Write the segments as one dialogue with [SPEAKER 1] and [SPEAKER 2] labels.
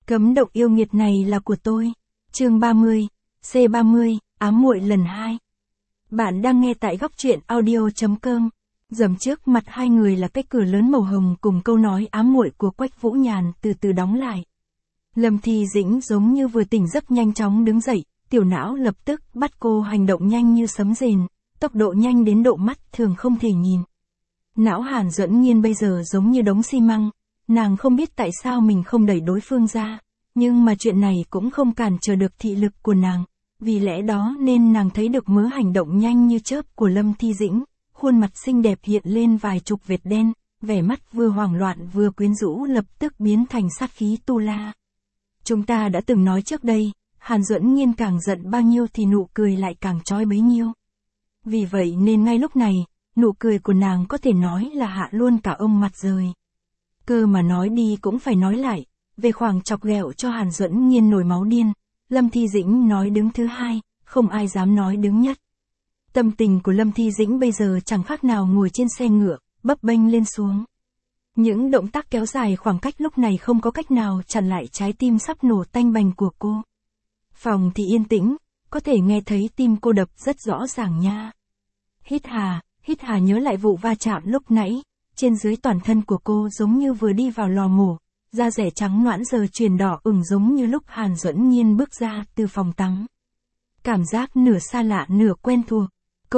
[SPEAKER 1] Cấm động yêu nghiệt này là của tôi. Chương 30, C30, ám muội lần 2. Bạn đang nghe tại góc truyện audio.com. Dầm trước mặt hai người là cái cửa lớn màu hồng cùng câu nói ám muội của Quách Vũ Nhàn từ từ đóng lại. Lâm Thi Dĩnh giống như vừa tỉnh giấc nhanh chóng đứng dậy, tiểu não lập tức bắt cô hành động nhanh như sấm rền, tốc độ nhanh đến độ mắt thường không thể nhìn. Não Hàn Duẫn Nhiên bây giờ giống như đống xi măng, nàng không biết tại sao mình không đẩy đối phương ra, nhưng mà chuyện này cũng không cản trở được thị lực của nàng, vì lẽ đó nên nàng thấy được mớ hành động nhanh như chớp của Lâm Thi Dĩnh, khuôn mặt xinh đẹp hiện lên vài chục vệt đen, vẻ mắt vừa hoảng loạn vừa quyến rũ lập tức biến thành sát khí tu la. Chúng ta đã từng nói trước đây, Hàn Duẫn Nhiên càng giận bao nhiêu thì nụ cười lại càng trói bấy nhiêu. Vì vậy nên ngay lúc này, nụ cười của nàng có thể nói là hạ luôn cả ông mặt rời. Cơ mà nói đi cũng phải nói lại, về khoảng chọc ghẹo cho Hàn Duẫn Nhiên nổi máu điên, Lâm Thi Dĩnh nói đứng thứ hai, không ai dám nói đứng nhất. Tâm tình của Lâm Thi Dĩnh bây giờ chẳng khác nào ngồi trên xe ngựa, bấp bênh lên xuống. Những động tác kéo dài khoảng cách lúc này không có cách nào chặn lại trái tim sắp nổ tanh bành của cô. Phòng thì yên tĩnh, có thể nghe thấy tim cô đập rất rõ ràng nha. Hít hà nhớ lại vụ va chạm lúc nãy, trên dưới toàn thân của cô giống như vừa đi vào lò mổ, da rẻ trắng nõn giờ chuyển đỏ ửng giống như lúc Hàn Duẫn Nhiên bước ra từ phòng tắm. Cảm giác nửa xa lạ nửa quen thuộc.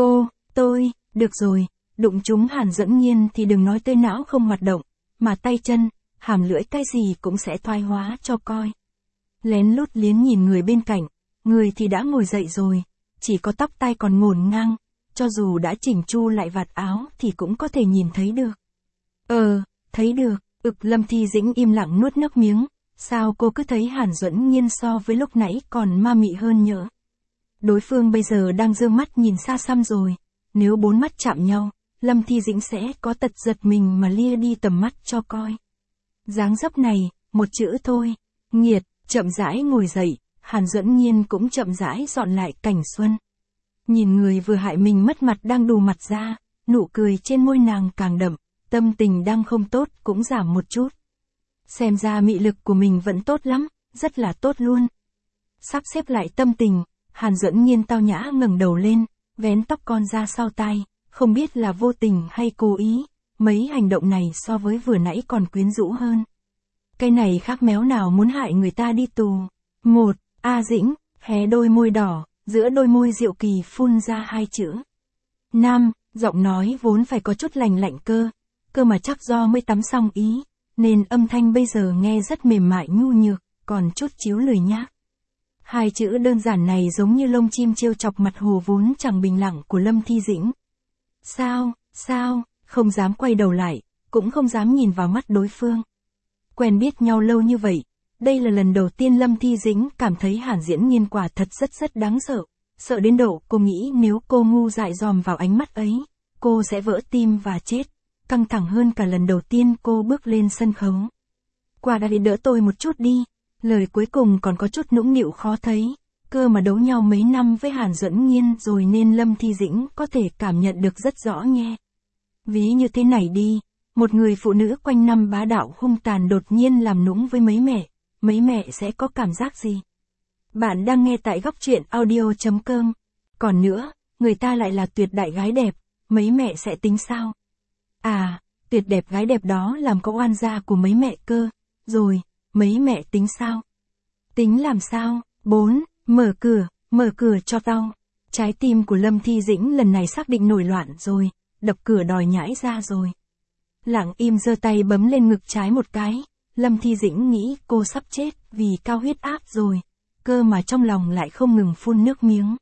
[SPEAKER 1] Được rồi, đụng trúng Hàn Duẫn Nhiên thì đừng nói tới não không hoạt động, mà tay chân, hàm lưỡi cái gì cũng sẽ thoái hóa cho coi. Lén lút liếng nhìn người bên cạnh, người thì đã ngồi dậy rồi, chỉ có tóc tai còn ngổn ngang, cho dù đã chỉnh chu lại vạt áo thì cũng có thể nhìn thấy được. Thấy được, Lâm Thi Dĩnh im lặng nuốt nước miếng, sao cô cứ thấy Hàn Duẫn Nhiên so với lúc nãy còn ma mị hơn nhỡ. Đối phương bây giờ đang dương mắt nhìn xa xăm rồi, nếu bốn mắt chạm nhau, Lâm Thi Dĩnh sẽ có tật giật mình mà lia đi tầm mắt cho coi. Dáng dấp này, một chữ thôi, nghiệt, chậm rãi ngồi dậy, Hàn Duẫn Nhiên cũng chậm rãi dọn lại cảnh xuân. Nhìn người vừa hại mình mất mặt đang đù mặt ra, nụ cười trên môi nàng càng đậm, tâm tình đang không tốt cũng giảm một chút. Xem ra mị lực của mình vẫn tốt lắm, rất là tốt luôn. Sắp xếp lại tâm tình, Hàn Duẫn Nhiên tao nhã ngẩng đầu lên, vén tóc con ra sau tai, không biết là vô tình hay cố ý, mấy hành động này so với vừa nãy còn quyến rũ hơn. Cái này khác méo nào muốn hại người ta đi tù. A Dĩnh, hé đôi môi đỏ, giữa đôi môi Diệu Kỳ phun ra hai chữ. Nam, giọng nói vốn phải có chút lành lạnh cơ mà chắc do mới tắm xong ý, nên âm thanh bây giờ nghe rất mềm mại nhu nhược, còn chút chiếu lười nhác. Hai chữ đơn giản này giống như lông chim trêu chọc mặt hồ vốn chẳng bình lặng của Lâm Thi Dĩnh. Sao, không dám quay đầu lại, cũng không dám nhìn vào mắt đối phương. Quen biết nhau lâu như vậy, đây là lần đầu tiên Lâm Thi Dĩnh cảm thấy Hàn Duẫn Nhiên quả thật rất đáng sợ, sợ đến độ cô nghĩ nếu cô ngu dại dòm vào ánh mắt ấy, cô sẽ vỡ tim và chết, căng thẳng hơn cả lần đầu tiên cô bước lên sân khấu. Qua đây đỡ tôi một chút đi, lời cuối cùng còn có chút nũng nịu khó thấy, cơ mà đấu nhau mấy năm với Hàn Duẫn Nhiên rồi nên Lâm Thi Dĩnh có thể cảm nhận được rất rõ nghe. Ví như thế này đi, một người phụ nữ quanh năm bá đạo hung tàn đột nhiên làm nũng với mấy mẹ sẽ có cảm giác gì? Bạn đang nghe tại góc truyện audio.com. Còn nữa, người ta lại là tuyệt đại gái đẹp, mấy mẹ sẽ tính sao? Tuyệt đẹp gái đẹp đó làm có oan gia của mấy mẹ cơ, rồi, mấy mẹ tính sao? Tính làm sao? 4. Mở cửa cho tao. Trái tim của Lâm Thi Dĩnh lần này xác định nổi loạn rồi, đập cửa đòi nhãi ra rồi. Lặng im giơ tay bấm lên ngực trái một cái, Lâm Thi Dĩnh nghĩ cô sắp chết vì cao huyết áp rồi, cơ mà trong lòng lại không ngừng phun nước miếng.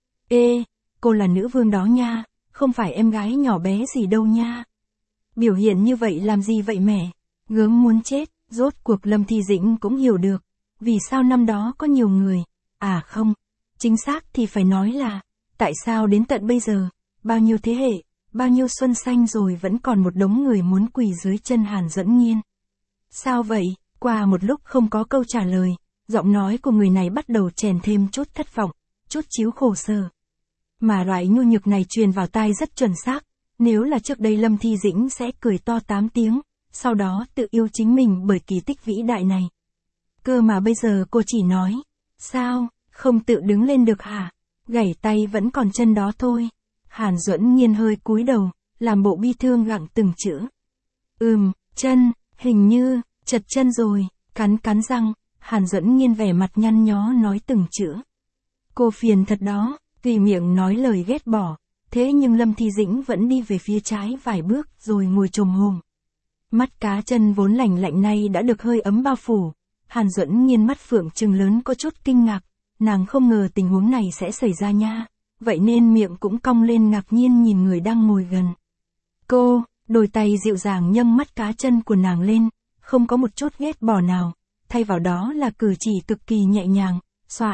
[SPEAKER 1] Cô là nữ vương đó nha, không phải em gái nhỏ bé gì đâu nha. Biểu hiện như vậy làm gì vậy mẹ? Gớm muốn chết, rốt cuộc Lâm Thi Dĩnh cũng hiểu được, vì sao năm đó có nhiều người, không, chính xác thì phải nói là, tại sao đến tận bây giờ, bao nhiêu thế hệ, bao nhiêu xuân xanh rồi vẫn còn một đống người muốn quỳ dưới chân Hàn Duẫn Nhiên. Sao vậy? Qua một lúc không có câu trả lời, giọng nói của người này bắt đầu chèn thêm chút thất vọng, chút chiếu khổ sở. Mà loại nhu nhược này truyền vào tai rất chuẩn xác, nếu là trước đây Lâm Thi Dĩnh sẽ cười to 8 tiếng, sau đó tự yêu chính mình bởi kỳ tích vĩ đại này. Cơ mà bây giờ cô chỉ nói, sao, không tự đứng lên được hả? Gãy tay vẫn còn chân đó thôi. Hàn Duẫn Nhiên hơi cúi đầu, làm bộ bi thương gặng từng chữ. Chân, hình như, chật chân rồi, cắn răng, Hàn Duẫn Nhiên vẻ mặt nhăn nhó nói từng chữ. Cô phiền thật đó, tùy miệng nói lời ghét bỏ, thế nhưng Lâm Thi Dĩnh vẫn đi về phía trái vài bước rồi ngồi chồm hổm. Mắt cá chân vốn lạnh lạnh nay đã được hơi ấm bao phủ, Hàn Duẫn Nhiên mắt phượng trừng lớn có chút kinh ngạc, nàng không ngờ tình huống này sẽ xảy ra nha, vậy nên miệng cũng cong lên ngạc nhiên nhìn người đang ngồi gần. Cô, đôi tay dịu dàng nhấc mắt cá chân của nàng lên, không có một chút ghét bỏ nào, thay vào đó là cử chỉ cực kỳ nhẹ nhàng, xoa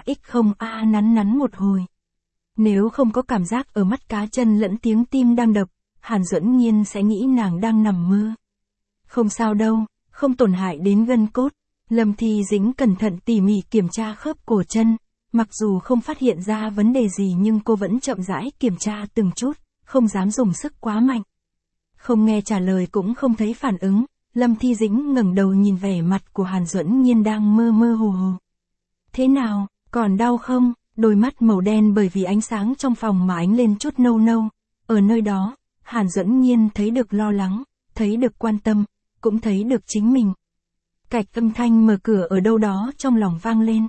[SPEAKER 1] nắn một hồi. Nếu không có cảm giác ở mắt cá chân lẫn tiếng tim đang đập, Hàn Duẫn Nhiên sẽ nghĩ nàng đang nằm mơ. Không sao đâu, không tổn hại đến gân cốt. Lâm Thi Dĩnh cẩn thận tỉ mỉ kiểm tra khớp cổ chân, mặc dù không phát hiện ra vấn đề gì nhưng cô vẫn chậm rãi kiểm tra từng chút, không dám dùng sức quá mạnh. Không nghe trả lời cũng không thấy phản ứng, Lâm Thi Dĩnh ngẩng đầu nhìn vẻ mặt của Hàn Duẫn Nhiên đang mơ mơ hồ hồ. Thế nào, còn đau không? Đôi mắt màu đen bởi vì ánh sáng trong phòng mà ánh lên chút nâu nâu. Ở nơi đó, Hàn Duẫn Nhiên thấy được lo lắng, thấy được quan tâm, cũng thấy được chính mình. Cạch âm thanh mở cửa ở đâu đó trong lòng vang lên.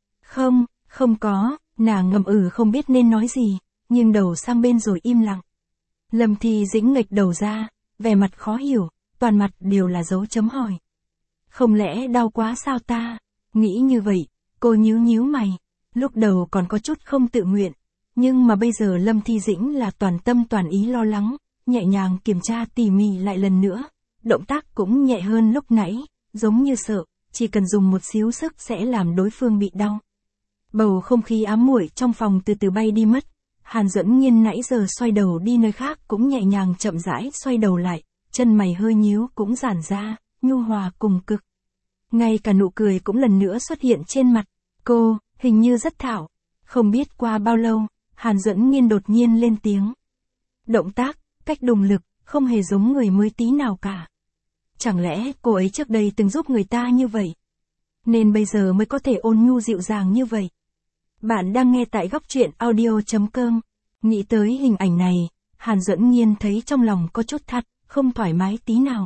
[SPEAKER 1] Không có, nàng ngậm không biết nên nói gì, nhưng đầu sang bên rồi im lặng. Lâm Thi Dĩnh nghệch đầu ra, vẻ mặt khó hiểu, toàn mặt đều là dấu chấm hỏi. Không lẽ đau quá sao ta? Nghĩ như vậy, cô nhíu mày, lúc đầu còn có chút không tự nguyện, nhưng mà bây giờ Lâm Thi Dĩnh là toàn tâm toàn ý lo lắng, nhẹ nhàng kiểm tra tỉ mỉ lại lần nữa, động tác cũng nhẹ hơn lúc nãy, giống như sợ, chỉ cần dùng một xíu sức sẽ làm đối phương bị đau. Bầu không khí ám muội trong phòng từ từ bay đi mất, Hàn Duẫn Nhiên nãy giờ xoay đầu đi nơi khác cũng nhẹ nhàng chậm rãi xoay đầu lại, chân mày hơi nhíu cũng giãn ra, nhu hòa cùng cực. Ngay cả nụ cười cũng lần nữa xuất hiện trên mặt, cô, hình như rất thạo. Không biết qua bao lâu, Hàn Duẫn Nhiên đột nhiên lên tiếng. Động tác, cách đùng lực, không hề giống người mới tí nào cả. Chẳng lẽ cô ấy trước đây từng giúp người ta như vậy, nên bây giờ mới có thể ôn nhu dịu dàng như vậy. Bạn đang nghe tại góc truyện audio.com. Nghĩ tới hình ảnh này, Hàn Duẫn Nhiên thấy trong lòng có chút thắt, không thoải mái tí nào.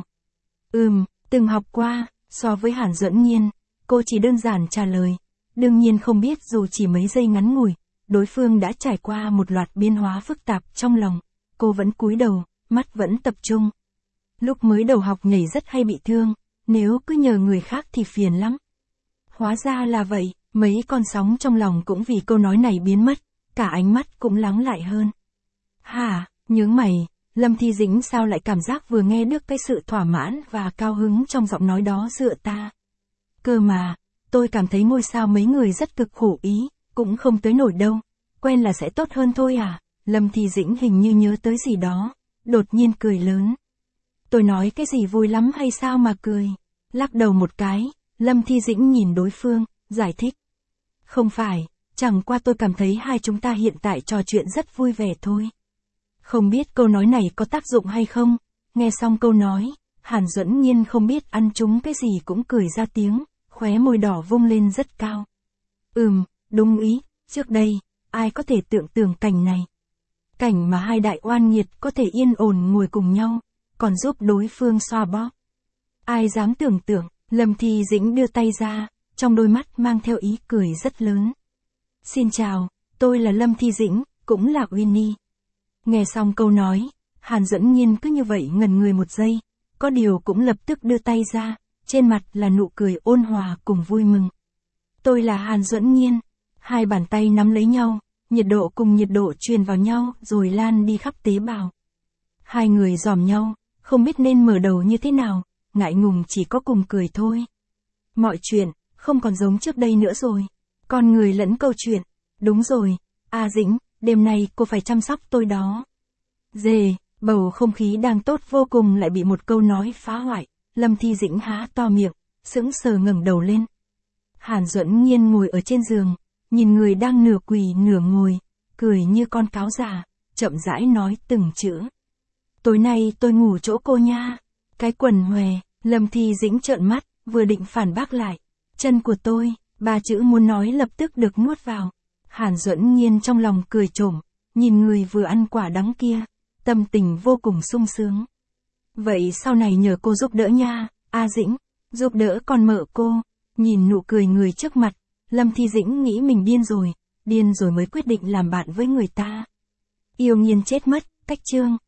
[SPEAKER 1] Từng học qua. So với Hàn Duẫn Nhiên, cô chỉ đơn giản trả lời. Đương nhiên không biết dù chỉ mấy giây ngắn ngủi, đối phương đã trải qua một loạt biến hóa phức tạp trong lòng. Cô vẫn cúi đầu, mắt vẫn tập trung. Lúc mới đầu học nhảy rất hay bị thương, nếu cứ nhờ người khác thì phiền lắm. Hóa ra là vậy, mấy con sóng trong lòng cũng vì câu nói này biến mất, cả ánh mắt cũng lắng lại hơn. Hả, nhướng mày, Lâm Thi Dĩnh sao lại cảm giác vừa nghe được cái sự thỏa mãn và cao hứng trong giọng nói đó dựa ta. Cơ mà, tôi cảm thấy ngôi sao mấy người rất cực khổ ý, cũng không tới nổi đâu, quen là sẽ tốt hơn thôi à. Lâm Thi Dĩnh hình như nhớ tới gì đó, đột nhiên cười lớn. Tôi nói cái gì vui lắm hay sao mà cười? Lắc đầu một cái, Lâm Thi Dĩnh nhìn đối phương, giải thích. Không phải, chẳng qua tôi cảm thấy hai chúng ta hiện tại trò chuyện rất vui vẻ thôi. Không biết câu nói này có tác dụng hay không? Nghe xong câu nói, Hàn Duẫn Nhiên không biết ăn trúng cái gì cũng cười ra tiếng, khóe môi đỏ vung lên rất cao. Đúng ý, trước đây, ai có thể tưởng cảnh này. Cảnh mà hai đại oan nghiệt có thể yên ổn ngồi cùng nhau, còn giúp đối phương xoa bóp. Ai dám tưởng tượng, Lâm Thi Dĩnh đưa tay ra, trong đôi mắt mang theo ý cười rất lớn. Xin chào, tôi là Lâm Thi Dĩnh, cũng là Winnie. Nghe xong câu nói, Hàn Duẫn Nhiên cứ như vậy ngẩn người một giây, có điều cũng lập tức đưa tay ra, trên mặt là nụ cười ôn hòa cùng vui mừng. Tôi là Hàn Duẫn Nhiên. Hai bàn tay nắm lấy nhau, nhiệt độ cùng nhiệt độ truyền vào nhau rồi lan đi khắp tế bào. Hai người dòm nhau, không biết nên mở đầu như thế nào, ngại ngùng chỉ có cùng cười thôi. Mọi chuyện, không còn giống trước đây nữa rồi. Con người lẫn câu chuyện. Đúng rồi, Dĩnh, đêm nay cô phải chăm sóc tôi đó. Dề, bầu không khí đang tốt vô cùng lại bị một câu nói phá hoại. Lâm Thi Dĩnh há to miệng, sững sờ ngẩng đầu lên. Hàn Duẫn Nhiên ngồi ở trên giường, nhìn người đang nửa quỳ nửa ngồi, cười như con cáo già, chậm rãi nói từng chữ. Tối nay tôi ngủ chỗ cô nha. Cái quần hòe, Lâm Thi Dĩnh trợn mắt, vừa định phản bác lại. Chân của tôi, ba chữ muốn nói lập tức được nuốt vào. Hàn Duẫn Nhiên trong lòng cười trộm, nhìn người vừa ăn quả đắng kia, tâm tình vô cùng sung sướng. Vậy sau này nhờ cô giúp đỡ nha, A Dĩnh, giúp đỡ con mợ cô. Nhìn nụ cười người trước mặt, Lâm Thi Dĩnh nghĩ mình điên rồi mới quyết định làm bạn với người ta. Yêu Nhiên chết mất, cách chương.